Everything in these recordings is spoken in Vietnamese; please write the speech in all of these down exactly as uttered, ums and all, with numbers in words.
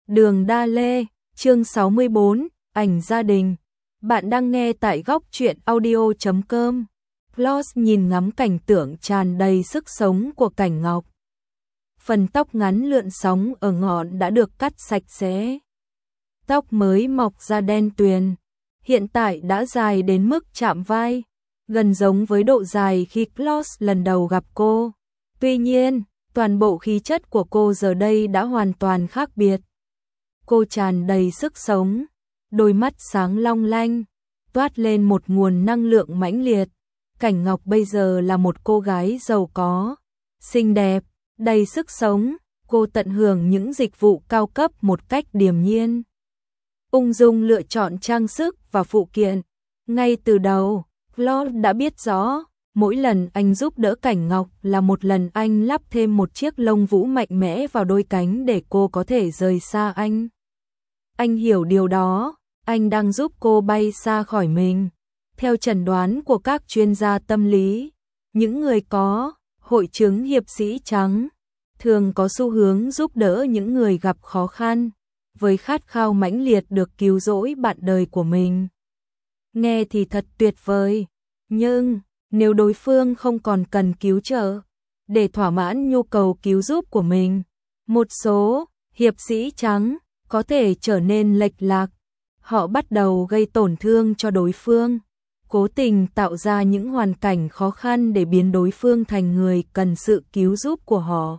Đường Đa Lê, chương sáu mươi bốn, ảnh gia đình. Bạn đang nghe tại góc truyện audio chấm com. Plus nhìn ngắm cảnh tượng tràn đầy sức sống của Cảnh Ngọc. Phần tóc ngắn lượn sóng ở ngọn đã được cắt sạch sẽ. Tóc mới mọc ra đen tuyền, hiện tại đã dài đến mức chạm vai, gần giống với độ dài khi Plus lần đầu gặp cô. Tuy nhiên, toàn bộ khí chất của cô giờ đây đã hoàn toàn khác biệt. Cô tràn đầy sức sống, đôi mắt sáng long lanh, toát lên một nguồn năng lượng mãnh liệt. Cảnh Ngọc bây giờ là một cô gái giàu có, xinh đẹp, đầy sức sống. Cô tận hưởng những dịch vụ cao cấp một cách điềm nhiên, ung dung lựa chọn trang sức và phụ kiện. Ngay từ đầu, Claude đã biết rõ, mỗi lần anh giúp đỡ Cảnh Ngọc là một lần anh lắp thêm một chiếc lông vũ mạnh mẽ vào đôi cánh để cô có thể rời xa anh. Anh hiểu điều đó, anh đang giúp cô bay xa khỏi mình. Theo chẩn đoán của các chuyên gia tâm lý, những người có hội chứng hiệp sĩ trắng thường có xu hướng giúp đỡ những người gặp khó khăn, với khát khao mãnh liệt được cứu rỗi bạn đời của mình. Nghe thì thật tuyệt vời, nhưng nếu đối phương không còn cần cứu trợ để thỏa mãn nhu cầu cứu giúp của mình, một số hiệp sĩ trắng có thể trở nên lệch lạc. Họ bắt đầu gây tổn thương cho đối phương, cố tình tạo ra những hoàn cảnh khó khăn để biến đối phương thành người cần sự cứu giúp của họ.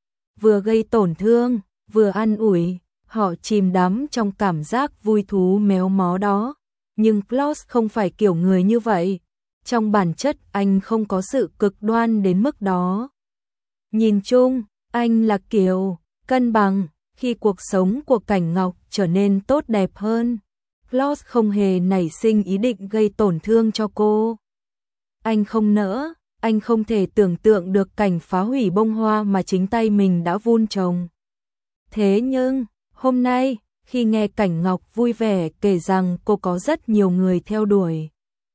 Vừa gây tổn thương, vừa an ủi, họ chìm đắm trong cảm giác vui thú méo mó đó. Nhưng Plus không phải kiểu người như vậy. Trong bản chất anh không có sự cực đoan đến mức đó. Nhìn chung, anh là kiểu cân bằng. Khi cuộc sống của Cảnh Ngọc trở nên tốt đẹp hơn, Plus không hề nảy sinh ý định gây tổn thương cho cô. Anh không nỡ, anh không thể tưởng tượng được cảnh phá hủy bông hoa mà chính tay mình đã vun trồng. Thế nhưng, hôm nay, khi nghe Cảnh Ngọc vui vẻ kể rằng cô có rất nhiều người theo đuổi,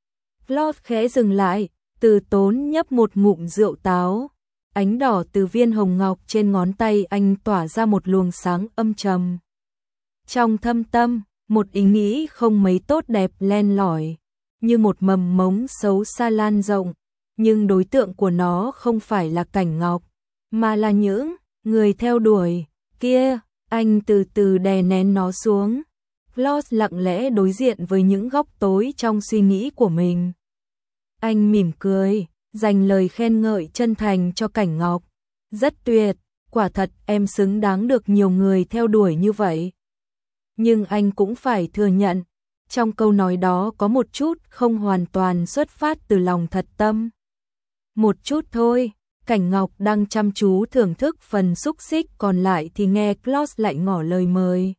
Plus khẽ dừng lại, từ tốn nhấp một ngụm rượu táo. Ánh đỏ từ viên hồng ngọc trên ngón tay anh tỏa ra một luồng sáng âm trầm. Trong thâm tâm, một ý nghĩ không mấy tốt đẹp len lỏi, như một mầm mống xấu xa lan rộng, nhưng đối tượng của nó không phải là Cảnh Ngọc, mà là những người theo đuổi kia. Anh từ từ đè nén nó xuống. Plus lặng lẽ đối diện với những góc tối trong suy nghĩ của mình. Anh mỉm cười, dành lời khen ngợi chân thành cho Cảnh Ngọc. Rất tuyệt, quả thật em xứng đáng được nhiều người theo đuổi như vậy. Nhưng anh cũng phải thừa nhận, trong câu nói đó có một chút không hoàn toàn xuất phát từ lòng thật tâm. Một chút thôi. Cảnh Ngọc đang chăm chú thưởng thức phần xúc xích còn lại thì nghe Plus lại ngỏ lời mời.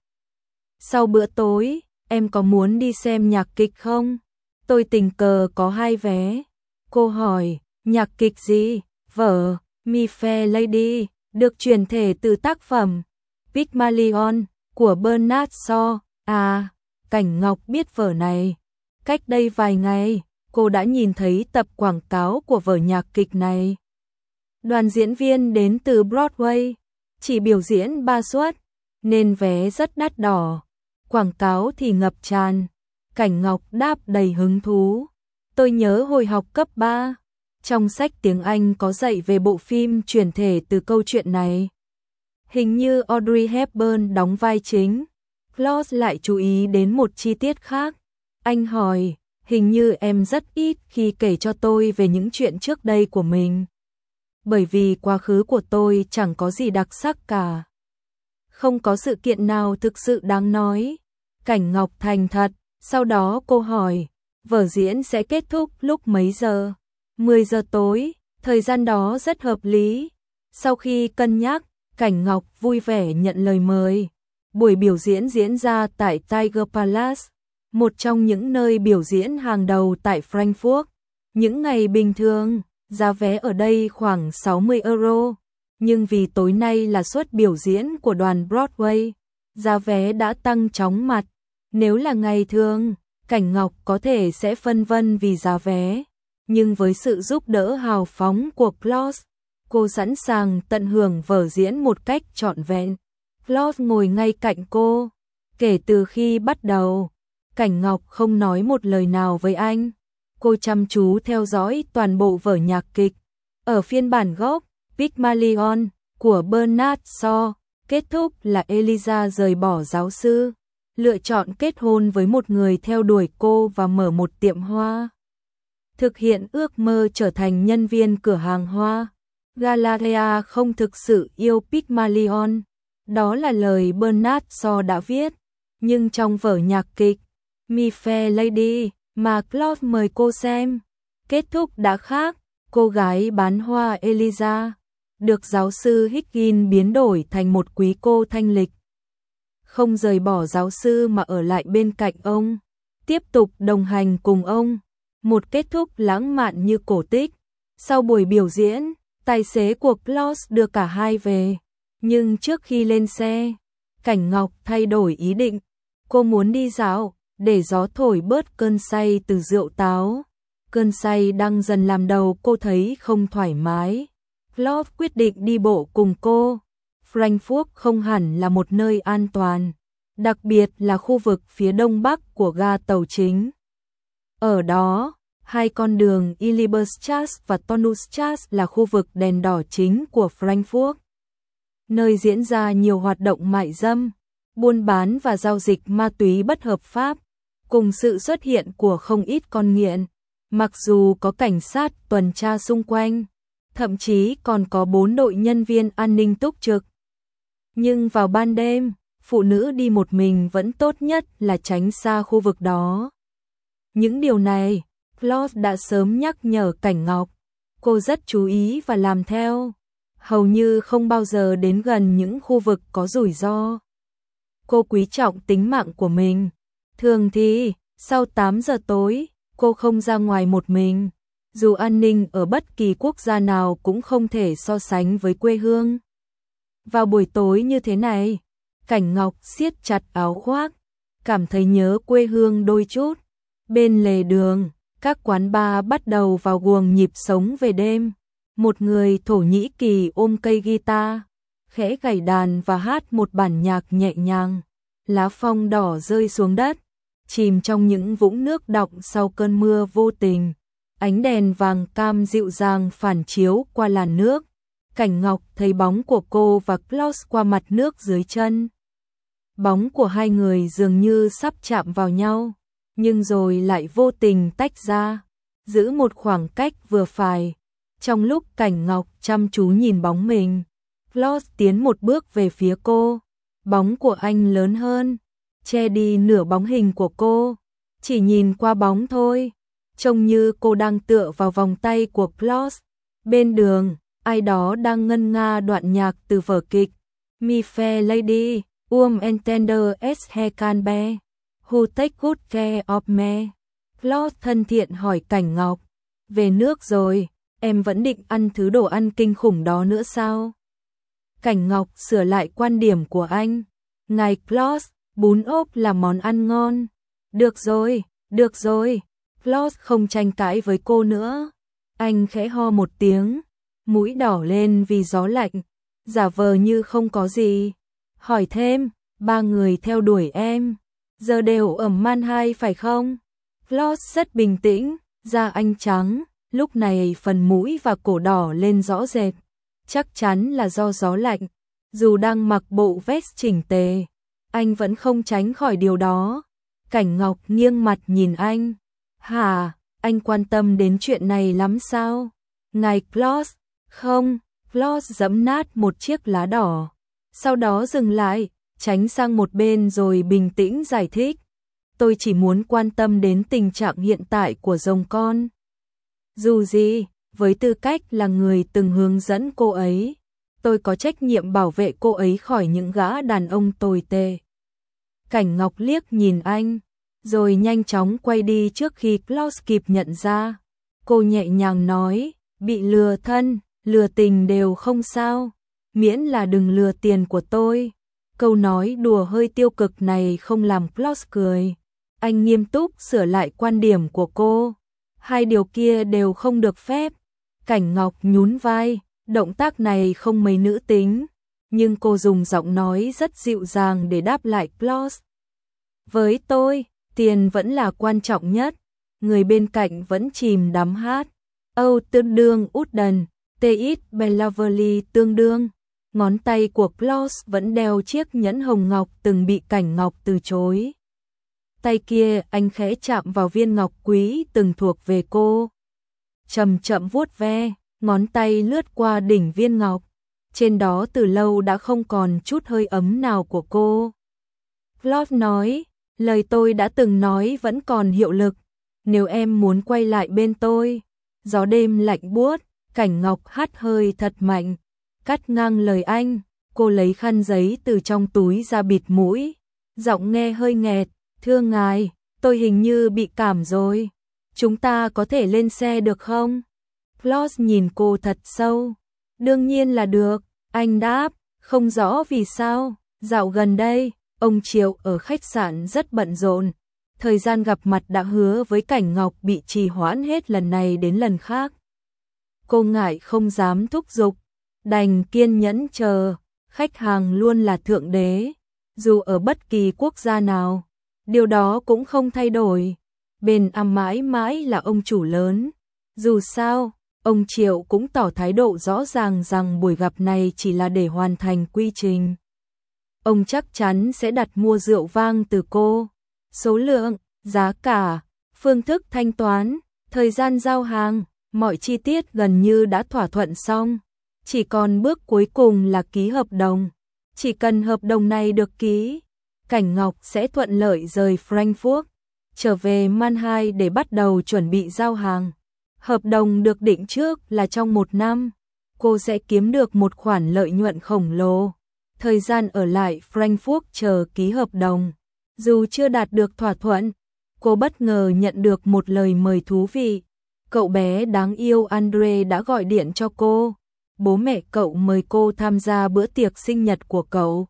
Sau bữa tối, em có muốn đi xem nhạc kịch không? Tôi tình cờ có hai vé. Cô hỏi, nhạc kịch gì? Vở My Fair Lady, được chuyển thể từ tác phẩm Pygmalion của Bernard Shaw. À, Cảnh Ngọc biết vở này. Cách đây vài ngày, cô đã nhìn thấy tập quảng cáo của vở nhạc kịch này. Đoàn diễn viên đến từ Broadway, chỉ biểu diễn ba suất, nên vé rất đắt đỏ. Quảng cáo thì ngập tràn. Cảnh Ngọc đáp đầy hứng thú. Tôi nhớ hồi học cấp ba, trong sách tiếng Anh có dạy về bộ phim chuyển thể từ câu chuyện này. Hình như Audrey Hepburn đóng vai chính. Plus lại chú ý đến một chi tiết khác. Anh hỏi, hình như em rất ít khi kể cho tôi về những chuyện trước đây của mình. Bởi vì quá khứ của tôi chẳng có gì đặc sắc cả. Không có sự kiện nào thực sự đáng nói. Cảnh Ngọc thành thật. Sau đó cô hỏi, vở diễn sẽ kết thúc lúc mấy giờ? mười giờ tối, thời gian đó rất hợp lý. Sau khi cân nhắc, Cảnh Ngọc vui vẻ nhận lời mời. Buổi biểu diễn diễn ra tại Tiger Palace, một trong những nơi biểu diễn hàng đầu tại Frankfurt. Những ngày bình thường, giá vé ở đây khoảng sáu mươi euro, nhưng vì tối nay là suất biểu diễn của đoàn Broadway, giá vé đã tăng chóng mặt. Nếu là ngày thường, Cảnh Ngọc có thể sẽ phân vân vì giá vé, nhưng với sự giúp đỡ hào phóng của Plus, cô sẵn sàng tận hưởng vở diễn một cách trọn vẹn. Floss ngồi ngay cạnh cô. Kể từ khi bắt đầu, Cảnh Ngọc không nói một lời nào với anh. Cô chăm chú theo dõi toàn bộ vở nhạc kịch. Ở phiên bản gốc, Pygmalion của Bernard Shaw, kết thúc là Eliza rời bỏ giáo sư, lựa chọn kết hôn với một người theo đuổi cô và mở một tiệm hoa. Thực hiện ước mơ trở thành nhân viên cửa hàng hoa. Galatea không thực sự yêu Pygmalion. Đó là lời Bernard Shaw đã viết. Nhưng trong vở nhạc kịch My Fair Lady mà Claude mời cô xem, kết thúc đã khác. Cô gái bán hoa Eliza được giáo sư Higgins biến đổi thành một quý cô thanh lịch. Không rời bỏ giáo sư mà ở lại bên cạnh ông, tiếp tục đồng hành cùng ông. Một kết thúc lãng mạn như cổ tích. Sau buổi biểu diễn, tài xế của Claude đưa cả hai về. Nhưng trước khi lên xe, Cảnh Ngọc thay đổi ý định. Cô muốn đi dạo, để gió thổi bớt cơn say từ rượu táo. Cơn say đang dần làm đầu cô thấy không thoải mái. Claude quyết định đi bộ cùng cô. Frankfurt không hẳn là một nơi an toàn, đặc biệt là khu vực phía đông bắc của ga tàu chính. Ở đó, hai con đường Illiberstrasse và Tonnusstrasse là khu vực đèn đỏ chính của Frankfurt, nơi diễn ra nhiều hoạt động mại dâm, buôn bán và giao dịch ma túy bất hợp pháp, cùng sự xuất hiện của không ít con nghiện. Mặc dù có cảnh sát tuần tra xung quanh, thậm chí còn có bốn đội nhân viên an ninh túc trực. Nhưng vào ban đêm, phụ nữ đi một mình vẫn tốt nhất là tránh xa khu vực đó. Những điều này, Claude đã sớm nhắc nhở Cảnh Ngọc. Cô rất chú ý và làm theo, hầu như không bao giờ đến gần những khu vực có rủi ro. Cô quý trọng tính mạng của mình. Thường thì, sau tám giờ tối, cô không ra ngoài một mình. Dù an ninh ở bất kỳ quốc gia nào cũng không thể so sánh với quê hương. Vào buổi tối như thế này, Cảnh Ngọc siết chặt áo khoác, cảm thấy nhớ quê hương đôi chút. Bên lề đường, các quán bar bắt đầu vào guồng nhịp sống về đêm. Một người Thổ Nhĩ Kỳ ôm cây guitar, khẽ gảy đàn và hát một bản nhạc nhẹ nhàng. Lá phong đỏ rơi xuống đất, chìm trong những vũng nước đọng sau cơn mưa vô tình. Ánh đèn vàng cam dịu dàng phản chiếu qua làn nước. Cảnh Ngọc thấy bóng của cô và Claude qua mặt nước dưới chân. Bóng của hai người dường như sắp chạm vào nhau, nhưng rồi lại vô tình tách ra, giữ một khoảng cách vừa phải. Trong lúc Cảnh Ngọc chăm chú nhìn bóng mình, Claude tiến một bước về phía cô. Bóng của anh lớn hơn, che đi nửa bóng hình của cô. Chỉ nhìn qua bóng thôi, trông như cô đang tựa vào vòng tay của Claude. Bên đường, ai đó đang ngân nga đoạn nhạc từ vở kịch My Fair Lady, Um Entender es he can be, who take good care of me. Claude thân thiện hỏi Cảnh Ngọc, về nước rồi, em vẫn định ăn thứ đồ ăn kinh khủng đó nữa sao? Cảnh Ngọc sửa lại quan điểm của anh. Ngài Claude, bún ốp là món ăn ngon. Được rồi, được rồi. Claude không tranh cãi với cô nữa. Anh khẽ ho một tiếng, mũi đỏ lên vì gió lạnh, giả vờ như không có gì. Hỏi thêm, ba người theo đuổi em, giờ đều ở Mannheim phải không? Claude rất bình tĩnh, da anh trắng, lúc này phần mũi và cổ đỏ lên rõ rệt. Chắc chắn là do gió lạnh. Dù đang mặc bộ vest chỉnh tề, anh vẫn không tránh khỏi điều đó. Cảnh Ngọc nghiêng mặt nhìn anh. Hả, anh quan tâm đến chuyện này lắm sao? Ngài Claude, không. Claude giẫm nát một chiếc lá đỏ, sau đó dừng lại, tránh sang một bên rồi bình tĩnh giải thích. Tôi chỉ muốn quan tâm đến tình trạng hiện tại của rồng con. Dù gì, với tư cách là người từng hướng dẫn cô ấy, tôi có trách nhiệm bảo vệ cô ấy khỏi những gã đàn ông tồi tệ. Cảnh Ngọc liếc nhìn anh, rồi nhanh chóng quay đi trước khi Claude kịp nhận ra. Cô nhẹ nhàng nói, bị lừa thân, lừa tình đều không sao, miễn là đừng lừa tiền của tôi. Câu nói đùa hơi tiêu cực này không làm Claude cười. Anh nghiêm túc sửa lại quan điểm của cô. Hai điều kia đều không được phép. Cảnh Ngọc nhún vai, động tác này không mấy nữ tính, nhưng cô dùng giọng nói rất dịu dàng để đáp lại Klaus. Với tôi, tiền vẫn là quan trọng nhất. Người bên cạnh vẫn chìm đắm hát. Âu tương đương Uden, Tit Bellaverly tương đương. Ngón tay của Klaus vẫn đeo chiếc nhẫn hồng ngọc từng bị Cảnh Ngọc từ chối. Tay kia anh khẽ chạm vào viên ngọc quý từng thuộc về cô. Chậm chậm vuốt ve, ngón tay lướt qua đỉnh viên ngọc. Trên đó từ lâu đã không còn chút hơi ấm nào của cô. Klaus nói, lời tôi đã từng nói vẫn còn hiệu lực. Nếu em muốn quay lại bên tôi. Gió đêm lạnh buốt, Cảnh Ngọc hắt hơi thật mạnh. Cắt ngang lời anh, cô lấy khăn giấy từ trong túi ra bịt mũi. Giọng nghe hơi nghẹt, thưa ngài, tôi hình như bị cảm rồi. Chúng ta có thể lên xe được không? Klaus nhìn cô thật sâu. Đương nhiên là được, anh đáp, không rõ vì sao. Dạo gần đây, ông Triệu ở khách sạn rất bận rộn. Thời gian gặp mặt đã hứa với Cảnh Ngọc bị trì hoãn hết lần này đến lần khác. Cô ngại không dám thúc giục, đành kiên nhẫn chờ. Khách hàng luôn là thượng đế, dù ở bất kỳ quốc gia nào. Điều đó cũng không thay đổi. Bên Am mãi mãi là ông chủ lớn. Dù sao, ông Triệu cũng tỏ thái độ rõ ràng rằng buổi gặp này chỉ là để hoàn thành quy trình. Ông chắc chắn sẽ đặt mua rượu vang từ cô. Số lượng, giá cả, phương thức thanh toán, thời gian giao hàng, mọi chi tiết gần như đã thỏa thuận xong. Chỉ còn bước cuối cùng là ký hợp đồng. Chỉ cần hợp đồng này được ký, Cảnh Ngọc sẽ thuận lợi rời Frankfurt, trở về Mannheim để bắt đầu chuẩn bị giao hàng. Hợp đồng được định trước là trong một năm, cô sẽ kiếm được một khoản lợi nhuận khổng lồ. Thời gian ở lại Frankfurt chờ ký hợp đồng. Dù chưa đạt được thỏa thuận, cô bất ngờ nhận được một lời mời thú vị. Cậu bé đáng yêu Andre đã gọi điện cho cô. Bố mẹ cậu mời cô tham gia bữa tiệc sinh nhật của cậu.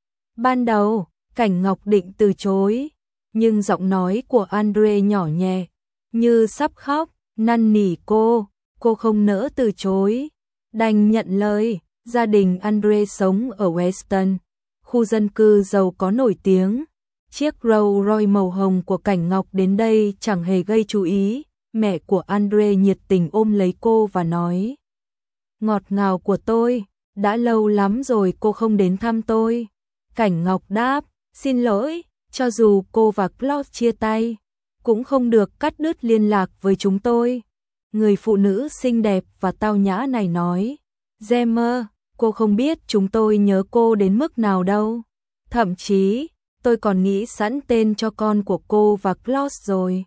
Ban đầu, Cảnh Ngọc định từ chối, nhưng giọng nói của Andre nhỏ nhẹ, như sắp khóc, năn nỉ cô, cô không nỡ từ chối, đành nhận lời. Gia đình Andre sống ở Weston, khu dân cư giàu có nổi tiếng. Chiếc Rolls Royce màu hồng của Cảnh Ngọc đến đây chẳng hề gây chú ý. Mẹ của Andre nhiệt tình ôm lấy cô và nói: ngọt ngào của tôi, đã lâu lắm rồi cô không đến thăm tôi. Cảnh Ngọc đáp: xin lỗi, cho dù cô và Klaus chia tay, cũng không được cắt đứt liên lạc với chúng tôi. Người phụ nữ xinh đẹp và tao nhã này nói: Gemma, cô không biết chúng tôi nhớ cô đến mức nào đâu. Thậm chí, tôi còn nghĩ sẵn tên cho con của cô và Klaus rồi.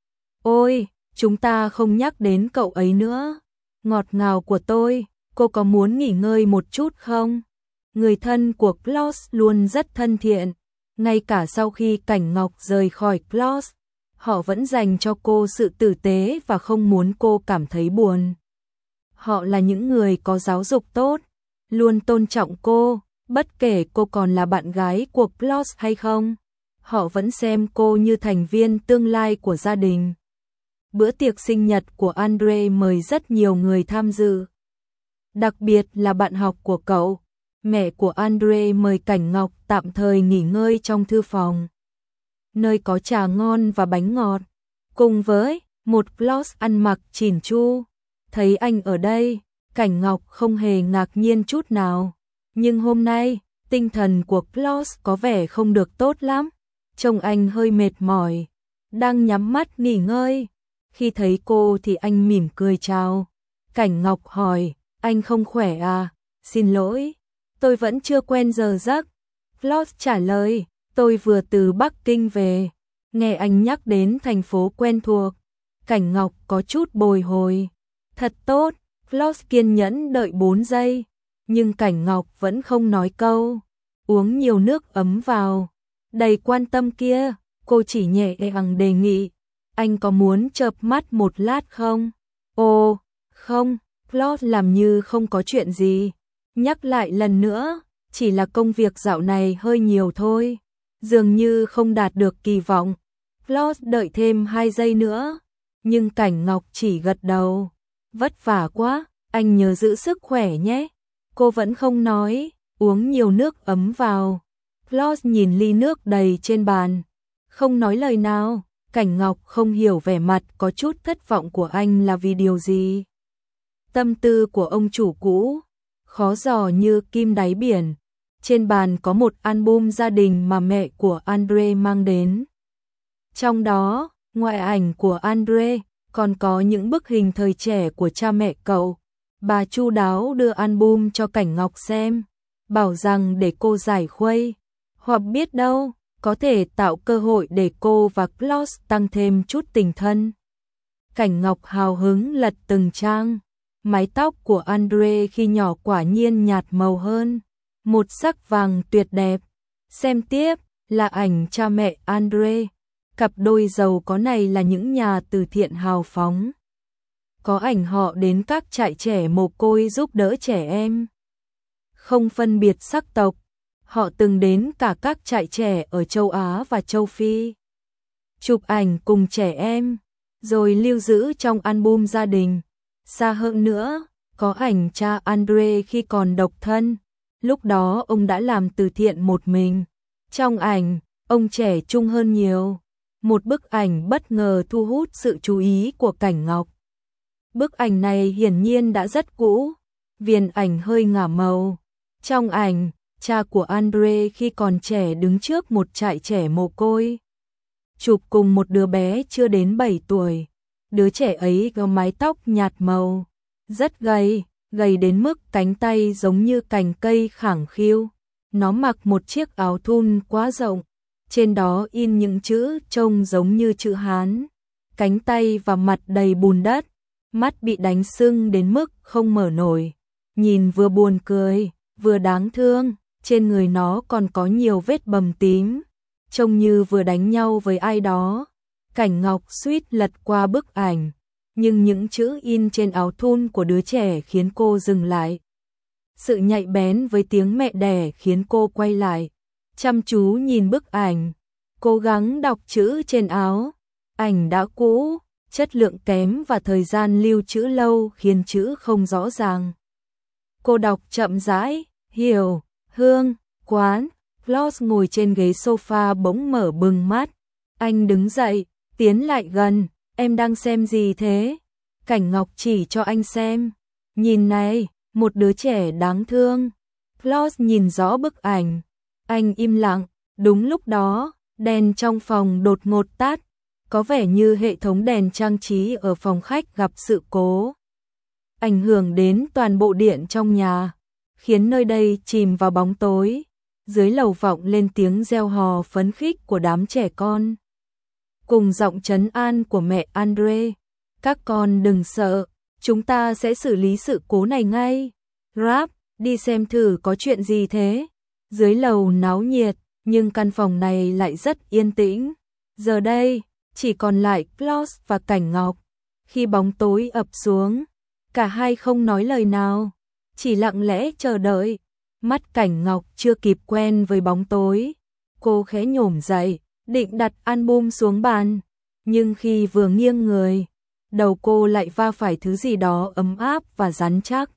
Ôi, chúng ta không nhắc đến cậu ấy nữa. Ngọt ngào của tôi, cô có muốn nghỉ ngơi một chút không? Người thân của Klaus luôn rất thân thiện. Ngay cả sau khi Cảnh Ngọc rời khỏi Klaus, họ vẫn dành cho cô sự tử tế và không muốn cô cảm thấy buồn. Họ là những người có giáo dục tốt, luôn tôn trọng cô, bất kể cô còn là bạn gái của Klaus hay không. Họ vẫn xem cô như thành viên tương lai của gia đình. Bữa tiệc sinh nhật của Andre mời rất nhiều người tham dự, đặc biệt là bạn học của cậu. Mẹ của Andre mời Cảnh Ngọc tạm thời nghỉ ngơi trong thư phòng, nơi có trà ngon và bánh ngọt, cùng với một Klaus ăn mặc chỉn chu. Thấy anh ở đây, Cảnh Ngọc không hề ngạc nhiên chút nào. Nhưng hôm nay, tinh thần của Klaus có vẻ không được tốt lắm. Trông anh hơi mệt mỏi, đang nhắm mắt nghỉ ngơi. Khi thấy cô thì anh mỉm cười chào. Cảnh Ngọc hỏi: anh không khỏe à? Xin lỗi, tôi vẫn chưa quen giờ giấc. Klaus trả lời: tôi vừa từ Bắc Kinh về. Nghe anh nhắc đến thành phố quen thuộc, Cảnh Ngọc có chút bồi hồi. Thật tốt. Klaus kiên nhẫn đợi bốn giây, nhưng Cảnh Ngọc vẫn không nói câu. Uống nhiều nước ấm vào. Đầy quan tâm kia, cô chỉ nhẹ nhàng đề nghị: anh có muốn chợp mắt một lát không? Ồ, không. Klaus làm như không có chuyện gì. Nhắc lại lần nữa, chỉ là công việc dạo này hơi nhiều thôi. Dường như không đạt được kỳ vọng. Klaus đợi thêm hai giây nữa, nhưng Cảnh Ngọc chỉ gật đầu. Vất vả quá, anh nhớ giữ sức khỏe nhé. Cô vẫn không nói, uống nhiều nước ấm vào. Floss nhìn ly nước đầy trên bàn, không nói lời nào. Cảnh Ngọc không hiểu vẻ mặt có chút thất vọng của anh là vì điều gì. Tâm tư của ông chủ cũ, khó dò như kim đáy biển. Trên bàn có một album gia đình mà mẹ của Andre mang đến. Trong đó, ngoài ảnh của Andre, còn có những bức hình thời trẻ của cha mẹ cậu. Bà chu đáo đưa album cho Cảnh Ngọc xem, bảo rằng để cô giải khuây, hoặc biết đâu, có thể tạo cơ hội để cô và Floss tăng thêm chút tình thân. Cảnh Ngọc hào hứng lật từng trang. Mái tóc của Andre khi nhỏ quả nhiên nhạt màu hơn, một sắc vàng tuyệt đẹp. Xem tiếp là ảnh cha mẹ Andre. Cặp đôi giàu có này là những nhà từ thiện hào phóng. Có ảnh họ đến các trại trẻ mồ côi giúp đỡ trẻ em. Không phân biệt sắc tộc, họ từng đến cả các trại trẻ ở châu Á và châu Phi. Chụp ảnh cùng trẻ em, rồi lưu giữ trong album gia đình. Xa hơn nữa, có ảnh cha Andre khi còn độc thân. Lúc đó ông đã làm từ thiện một mình. Trong ảnh, ông trẻ trung hơn nhiều. Một bức ảnh bất ngờ thu hút sự chú ý của Cảnh Ngọc. Bức ảnh này hiển nhiên đã rất cũ, viền ảnh hơi ngả màu. Trong ảnh, cha của Andre khi còn trẻ đứng trước một trại trẻ mồ côi, chụp cùng một đứa bé chưa đến bảy tuổi. Đứa trẻ ấy có mái tóc nhạt màu, rất gầy, gầy đến mức cánh tay giống như cành cây khẳng khiu. Nó mặc một chiếc áo thun quá rộng, trên đó in những chữ trông giống như chữ Hán. Cánh tay và mặt đầy bùn đất, mắt bị đánh sưng đến mức không mở nổi. Nhìn vừa buồn cười, vừa đáng thương, trên người nó còn có nhiều vết bầm tím, trông như vừa đánh nhau với ai đó. Cảnh Ngọc suýt lật qua bức ảnh, nhưng những chữ in trên áo thun của đứa trẻ khiến cô dừng lại. Sự nhạy bén với tiếng mẹ đẻ khiến cô quay lại, chăm chú nhìn bức ảnh, cố gắng đọc chữ trên áo. Ảnh đã cũ, chất lượng kém và thời gian lưu trữ lâu khiến chữ không rõ ràng. Cô đọc chậm rãi, hiểu, hương, quán. Floss ngồi trên ghế sofa bỗng mở bừng mắt. Anh đứng dậy, tiến lại gần. Em đang xem gì thế? Cảnh Ngọc chỉ cho anh xem. Nhìn này, một đứa trẻ đáng thương. Floss nhìn rõ bức ảnh. Anh im lặng. Đúng lúc đó, đèn trong phòng đột ngột tắt. Có vẻ như hệ thống đèn trang trí ở phòng khách gặp sự cố, ảnh hưởng đến toàn bộ điện trong nhà, khiến nơi đây chìm vào bóng tối. Dưới lầu vọng lên tiếng reo hò phấn khích của đám trẻ con, cùng giọng trấn an của mẹ Andre. Các con đừng sợ, chúng ta sẽ xử lý sự cố này ngay. Rap, đi xem thử có chuyện gì thế. Dưới lầu náo nhiệt, nhưng căn phòng này lại rất yên tĩnh. Giờ đây, chỉ còn lại Floss và Cảnh Ngọc. Khi bóng tối ập xuống, cả hai không nói lời nào, chỉ lặng lẽ chờ đợi. Mắt Cảnh Ngọc chưa kịp quen với bóng tối, cô khẽ nhổm dậy, định đặt album xuống bàn, nhưng khi vừa nghiêng người, đầu cô lại va phải thứ gì đó ấm áp và rắn chắc.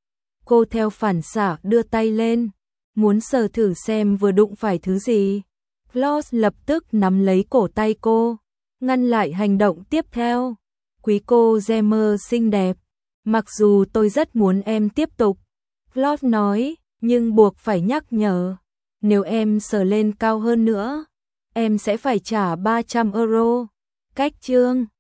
Cô theo phản xạ đưa tay lên, muốn sờ thử xem vừa đụng phải thứ gì. Floss lập tức nắm lấy cổ tay cô, ngăn lại hành động tiếp theo. Quý cô Gemmer xinh đẹp, mặc dù tôi rất muốn em tiếp tục, Floss nói, nhưng buộc phải nhắc nhở, nếu em sờ lên cao hơn nữa, em sẽ phải trả ba trăm euro. Cách chương